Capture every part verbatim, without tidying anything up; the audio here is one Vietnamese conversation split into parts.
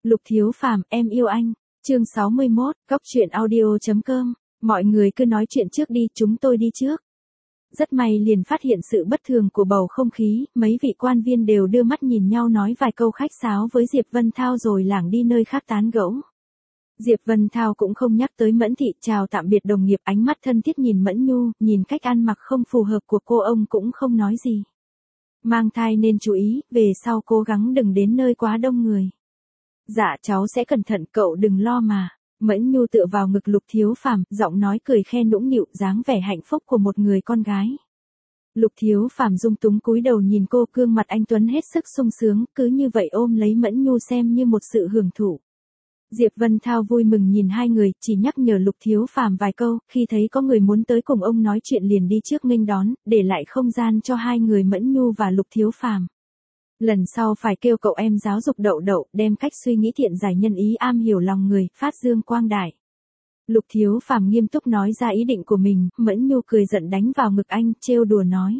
Lục Thiếu Phàm, em yêu anh. Chương sáu mươi mốt, Góc truyện audio chấm com. Mọi người cứ nói chuyện trước đi, chúng tôi đi trước. Rất may liền phát hiện sự bất thường của bầu không khí, mấy vị quan viên đều đưa mắt nhìn nhau nói vài câu khách sáo với Diệp Vân Thao rồi lảng đi nơi khác tán gẫu. Diệp Vân Thao cũng không nhắc tới Mẫn Thị, chào tạm biệt đồng nghiệp, ánh mắt thân thiết nhìn Mẫn Nhu, nhìn cách ăn mặc không phù hợp của cô ông cũng không nói gì. Mang thai nên chú ý, về sau cố gắng đừng đến nơi quá đông người. Dạ cháu sẽ cẩn thận, cậu đừng lo mà. Mẫn Nhu tựa vào ngực Lục Thiếu Phàm, giọng nói cười khe nũng nịu, dáng vẻ hạnh phúc của một người con gái. Lục Thiếu Phàm dung túng cúi đầu nhìn cô, gương mặt anh tuấn hết sức sung sướng, cứ như vậy ôm lấy Mẫn Nhu xem như một sự hưởng thụ. Diệp Vân Thao vui mừng nhìn hai người, chỉ nhắc nhở Lục Thiếu Phàm vài câu, khi thấy có người muốn tới cùng ông nói chuyện liền đi trước nghênh đón, để lại không gian cho hai người Mẫn Nhu và Lục Thiếu Phàm. Lần sau phải kêu cậu em giáo dục Đậu Đậu, đem cách suy nghĩ thiện giải nhân ý, am hiểu lòng người, phát dương quang đại. Lục Thiếu Phàm nghiêm túc nói ra ý định của mình, Mẫn Nhu cười giận đánh vào ngực anh, trêu đùa nói.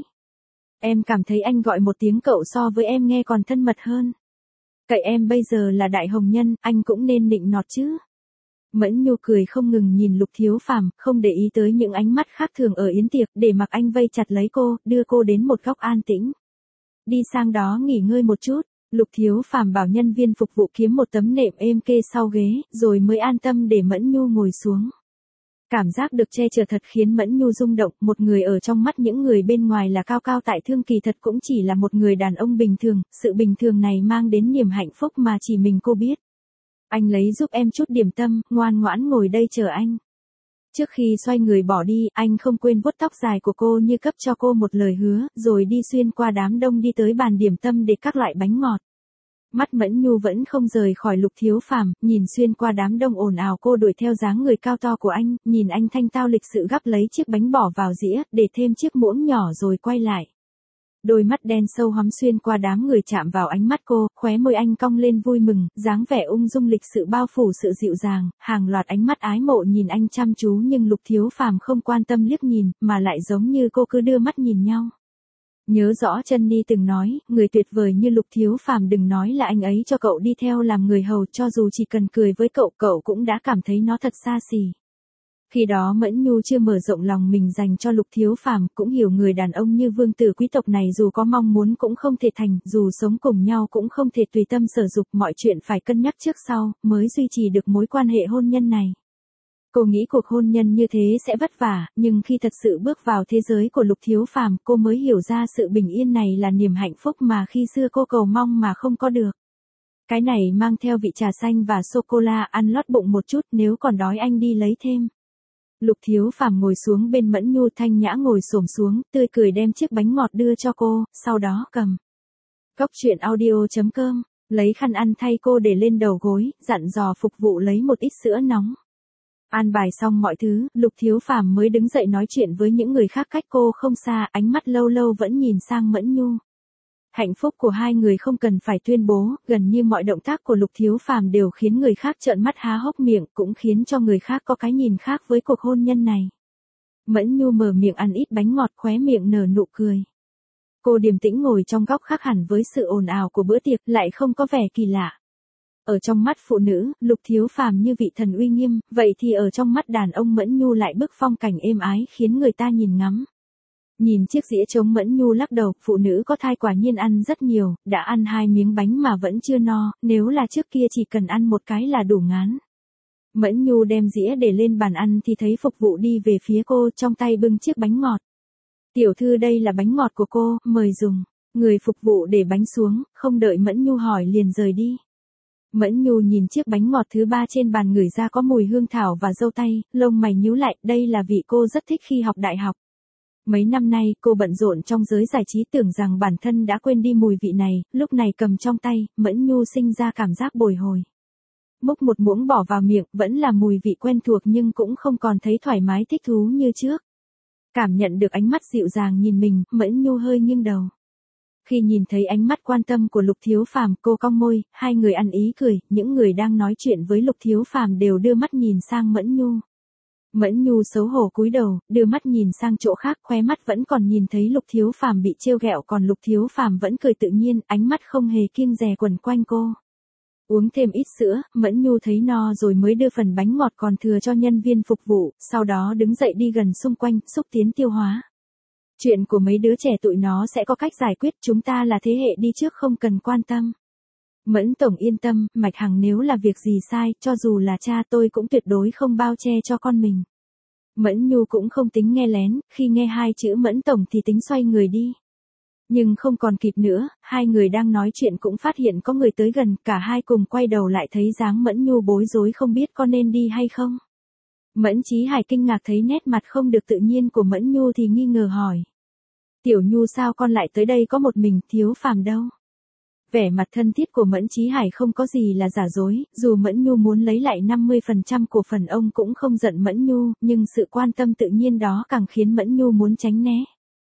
Em cảm thấy anh gọi một tiếng cậu so với em nghe còn thân mật hơn. Cậy em bây giờ là đại hồng nhân, anh cũng nên nịnh nọt chứ. Mẫn Nhu cười không ngừng nhìn Lục Thiếu Phàm, không để ý tới những ánh mắt khác thường ở yến tiệc, để mặc anh vây chặt lấy cô, đưa cô đến một góc an tĩnh. Đi sang đó nghỉ ngơi một chút. Lục Thiếu Phàm bảo nhân viên phục vụ kiếm một tấm nệm êm kê sau ghế, rồi mới an tâm để Mẫn Nhu ngồi xuống. Cảm giác được che chở thật khiến Mẫn Nhu rung động, một người ở trong mắt những người bên ngoài là cao cao tại thượng, kỳ thật cũng chỉ là một người đàn ông bình thường, sự bình thường này mang đến niềm hạnh phúc mà chỉ mình cô biết. Anh lấy giúp em chút điểm tâm, ngoan ngoãn ngồi đây chờ anh. Trước khi xoay người bỏ đi, anh không quên vuốt tóc dài của cô như cấp cho cô một lời hứa, rồi đi xuyên qua đám đông đi tới bàn điểm tâm để các loại bánh ngọt. Mắt Mẫn Nhu vẫn không rời khỏi Lục Thiếu Phàm, nhìn xuyên qua đám đông ồn ào, cô đuổi theo dáng người cao to của anh, nhìn anh thanh tao lịch sự gắp lấy chiếc bánh bỏ vào dĩa, để thêm chiếc muỗng nhỏ rồi quay lại. Đôi mắt đen sâu hóm xuyên qua đám người chạm vào ánh mắt cô, khóe môi anh cong lên vui mừng, dáng vẻ ung dung lịch sự bao phủ sự dịu dàng, hàng loạt ánh mắt ái mộ nhìn anh chăm chú, nhưng Lục Thiếu Phàm không quan tâm liếc nhìn, mà lại giống như cô cứ đưa mắt nhìn nhau. Nhớ rõ Trân Ni từng nói, người tuyệt vời như Lục Thiếu Phàm đừng nói là anh ấy cho cậu đi theo làm người hầu, cho dù chỉ cần cười với cậu, cậu cũng đã cảm thấy nó thật xa xỉ. Khi đó Mẫn Nhu chưa mở rộng lòng mình dành cho Lục Thiếu Phàm, cũng hiểu người đàn ông như vương tử quý tộc này dù có mong muốn cũng không thể thành, dù sống cùng nhau cũng không thể tùy tâm sở dục, mọi chuyện phải cân nhắc trước sau, mới duy trì được mối quan hệ hôn nhân này. Cô nghĩ cuộc hôn nhân như thế sẽ vất vả, nhưng khi thật sự bước vào thế giới của Lục Thiếu Phàm, cô mới hiểu ra sự bình yên này là niềm hạnh phúc mà khi xưa cô cầu mong mà không có được. Cái này mang theo vị trà xanh và sô-cô-la, ăn lót bụng một chút, nếu còn đói anh đi lấy thêm. Lục Thiếu Phàm ngồi xuống bên Mẫn Nhu, thanh nhã ngồi xổm xuống, tươi cười đem chiếc bánh ngọt đưa cho cô, sau đó cầm. Góc truyện audio chấm com, lấy khăn ăn thay cô để lên đầu gối, dặn dò phục vụ lấy một ít sữa nóng. An bài xong mọi thứ, Lục Thiếu Phàm mới đứng dậy nói chuyện với những người khác cách cô không xa, ánh mắt lâu lâu vẫn nhìn sang Mẫn Nhu. Hạnh phúc của hai người không cần phải tuyên bố, gần như mọi động tác của Lục Thiếu Phàm đều khiến người khác trợn mắt há hốc miệng, cũng khiến cho người khác có cái nhìn khác với cuộc hôn nhân này. Mẫn Nhu mở miệng ăn ít bánh ngọt, khóe miệng nở nụ cười. Cô điềm tĩnh ngồi trong góc khác hẳn với sự ồn ào của bữa tiệc, lại không có vẻ kỳ lạ. Ở trong mắt phụ nữ, Lục Thiếu Phàm như vị thần uy nghiêm, vậy thì ở trong mắt đàn ông Mẫn Nhu lại bức phong cảnh êm ái khiến người ta nhìn ngắm. Nhìn chiếc dĩa trống, Mẫn Nhu lắc đầu, phụ nữ có thai quả nhiên ăn rất nhiều, đã ăn hai miếng bánh mà vẫn chưa no, nếu là trước kia chỉ cần ăn một cái là đủ ngán. Mẫn Nhu đem dĩa để lên bàn ăn thì thấy phục vụ đi về phía cô, trong tay bưng chiếc bánh ngọt. Tiểu thư, đây là bánh ngọt của cô, mời dùng. Người phục vụ để bánh xuống, không đợi Mẫn Nhu hỏi liền rời đi. Mẫn Nhu nhìn chiếc bánh ngọt thứ ba trên bàn, ngửi ra có mùi hương thảo và dâu tây, lông mày nhíu lại, đây là vị cô rất thích khi học đại học. Mấy năm nay, cô bận rộn trong giới giải trí, tưởng rằng bản thân đã quên đi mùi vị này, lúc này cầm trong tay, Mẫn Nhu sinh ra cảm giác bồi hồi. Múc một muỗng bỏ vào miệng, vẫn là mùi vị quen thuộc nhưng cũng không còn thấy thoải mái thích thú như trước. Cảm nhận được ánh mắt dịu dàng nhìn mình, Mẫn Nhu hơi nghiêng đầu. Khi nhìn thấy ánh mắt quan tâm của Lục Thiếu Phàm, cô cong môi, hai người ăn ý cười, những người đang nói chuyện với Lục Thiếu Phàm đều đưa mắt nhìn sang Mẫn Nhu. Mẫn Nhu xấu hổ cúi đầu, đưa mắt nhìn sang chỗ khác, khóe mắt vẫn còn nhìn thấy Lục Thiếu Phàm bị trêu ghẹo, còn Lục Thiếu Phàm vẫn cười tự nhiên, ánh mắt không hề kiêng dè quẩn quanh cô. Uống thêm ít sữa, Mẫn Nhu thấy no rồi mới đưa phần bánh ngọt còn thừa cho nhân viên phục vụ, sau đó đứng dậy đi gần xung quanh, xúc tiến tiêu hóa. Chuyện của mấy đứa trẻ tụi nó sẽ có cách giải quyết, chúng ta là thế hệ đi trước không cần quan tâm. Mẫn tổng yên tâm, Mạch Hằng nếu là việc gì sai, cho dù là cha tôi cũng tuyệt đối không bao che cho con mình. Mẫn Nhu cũng không tính nghe lén, khi nghe hai chữ Mẫn tổng thì tính xoay người đi. Nhưng không còn kịp nữa, hai người đang nói chuyện cũng phát hiện có người tới gần, cả hai cùng quay đầu lại thấy dáng Mẫn Nhu bối rối không biết có nên đi hay không. Mẫn Chí Hải kinh ngạc thấy nét mặt không được tự nhiên của Mẫn Nhu thì nghi ngờ hỏi. Tiểu Nhu sao con lại tới đây có một mình, Thiếu Phàm đâu? Vẻ mặt thân thiết của Mẫn Chí Hải không có gì là giả dối, dù Mẫn Nhu muốn lấy lại năm mươi phần trăm cổ phần ông cũng không giận Mẫn Nhu, nhưng sự quan tâm tự nhiên đó càng khiến Mẫn Nhu muốn tránh né.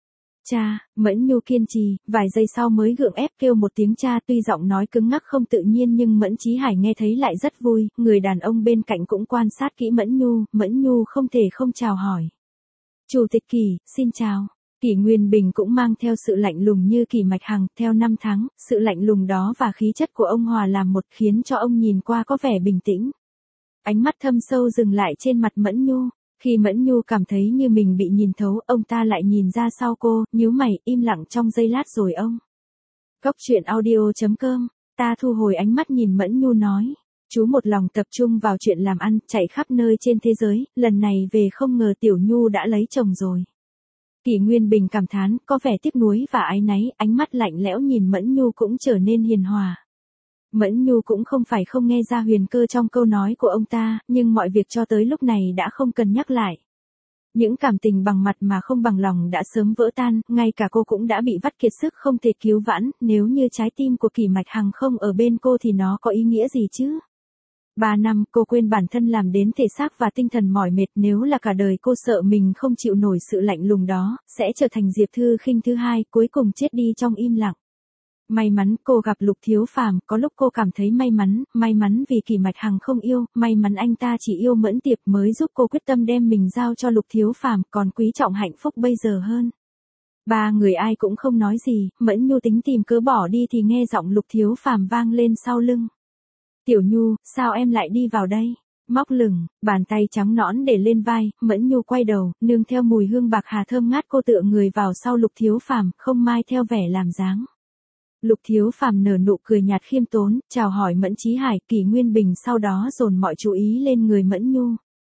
Cha, Mẫn Nhu kiên trì, vài giây sau mới gượng ép kêu một tiếng cha, tuy giọng nói cứng ngắc không tự nhiên nhưng Mẫn Chí Hải nghe thấy lại rất vui, người đàn ông bên cạnh cũng quan sát kỹ Mẫn Nhu, Mẫn Nhu không thể không chào hỏi. Chủ tịch Kỷ, xin chào. Kỷ Nguyên Bình cũng mang theo sự lạnh lùng như Kỷ Mạch Hằng, theo năm tháng, sự lạnh lùng đó và khí chất của ông hòa làm một khiến cho ông nhìn qua có vẻ bình tĩnh. Ánh mắt thâm sâu dừng lại trên mặt Mẫn Nhu. Khi Mẫn Nhu cảm thấy như mình bị nhìn thấu, ông ta lại nhìn ra sau cô, nhíu mày, im lặng trong giây lát rồi ông. Cốc truyện audio chấm com, ta thu hồi ánh mắt nhìn Mẫn Nhu nói. Chú một lòng tập trung vào chuyện làm ăn, chạy khắp nơi trên thế giới, lần này về không ngờ Tiểu Nhu đã lấy chồng rồi. Kỷ Nguyên Bình cảm thán, có vẻ tiếc nuối và áy náy, ánh mắt lạnh lẽo nhìn Mẫn Nhu cũng trở nên hiền hòa. Mẫn Nhu cũng không phải không nghe ra huyền cơ trong câu nói của ông ta, nhưng mọi việc cho tới lúc này đã không cần nhắc lại. Những cảm tình bằng mặt mà không bằng lòng đã sớm vỡ tan, ngay cả cô cũng đã bị vắt kiệt sức không thể cứu vãn, nếu như trái tim của Kỷ Mạch Hằng không ở bên cô thì nó có ý nghĩa gì chứ? Ba năm cô quên bản thân làm đến thể xác và tinh thần mỏi mệt, nếu là cả đời cô sợ mình không chịu nổi sự lạnh lùng đó, sẽ trở thành Diệp Thư Khinh thứ hai, cuối cùng chết đi trong im lặng. May mắn cô gặp Lục Thiếu Phàm, có lúc cô cảm thấy may mắn, may mắn vì Kỷ Mạch Hằng không yêu, may mắn anh ta chỉ yêu Mẫn Tiệp mới giúp cô quyết tâm đem mình giao cho Lục Thiếu Phàm, còn quý trọng hạnh phúc bây giờ hơn. Ba người ai cũng không nói gì, Mẫn Nhu tính tìm cớ bỏ đi thì nghe giọng Lục Thiếu Phàm vang lên sau lưng. Tiểu Nhu, sao em lại đi vào đây? Móc lửng, bàn tay trắng nõn để lên vai, Mẫn Nhu quay đầu, nương theo mùi hương bạc hà thơm ngát cô tựa người vào sau Lục Thiếu Phàm, không mai theo vẻ làm dáng. Lục Thiếu Phàm nở nụ cười nhạt khiêm tốn, chào hỏi Mẫn Chí Hải, Kỷ Nguyên Bình sau đó dồn mọi chú ý lên người Mẫn Nhu.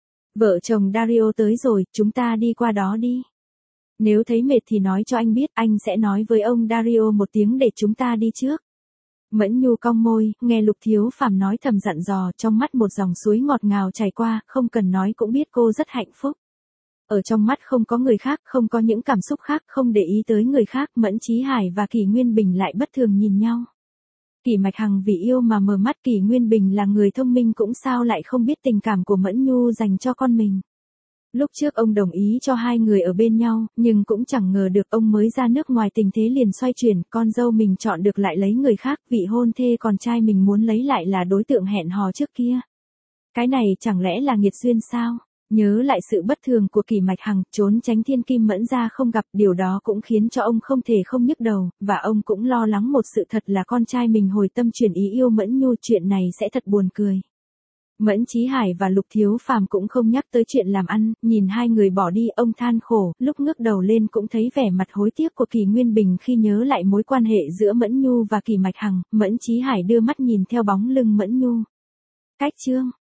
Vợ chồng Dario tới rồi, chúng ta đi qua đó đi. Nếu thấy mệt thì nói cho anh biết, anh sẽ nói với ông Dario một tiếng để chúng ta đi trước. Mẫn Nhu cong môi, nghe Lục Thiếu Phàm nói thầm dặn dò, trong mắt một dòng suối ngọt ngào chảy qua, không cần nói cũng biết cô rất hạnh phúc. Ở trong mắt không có người khác, không có những cảm xúc khác, không để ý tới người khác, Mẫn Chí Hải và Kỷ Nguyên Bình lại bất thường nhìn nhau. Kỷ Mạch Hằng vì yêu mà mờ mắt, Kỷ Nguyên Bình là người thông minh cũng sao lại không biết tình cảm của Mẫn Nhu dành cho con mình. Lúc trước ông đồng ý cho hai người ở bên nhau, nhưng cũng chẳng ngờ được ông mới ra nước ngoài tình thế liền xoay chuyển, con dâu mình chọn được lại lấy người khác, vị hôn thê con trai mình muốn lấy lại là đối tượng hẹn hò trước kia. Cái này chẳng lẽ là nghiệt duyên sao? Nhớ lại sự bất thường của Kỷ Mạch Hằng, trốn tránh Thiên Kim Mẫn ra không gặp, điều đó cũng khiến cho ông không thể không nhức đầu, và ông cũng lo lắng một sự thật là con trai mình hồi tâm chuyển ý yêu Mẫn Nhu, chuyện này sẽ thật buồn cười. Mẫn Chí Hải và Lục Thiếu Phàm cũng không nhắc tới chuyện làm ăn, nhìn hai người bỏ đi, ông than khổ, lúc ngước đầu lên cũng thấy vẻ mặt hối tiếc của Kỷ Nguyên Bình khi nhớ lại mối quan hệ giữa Mẫn Nhu và Kỷ Mạch Hằng, Mẫn Chí Hải đưa mắt nhìn theo bóng lưng Mẫn Nhu. Cách chương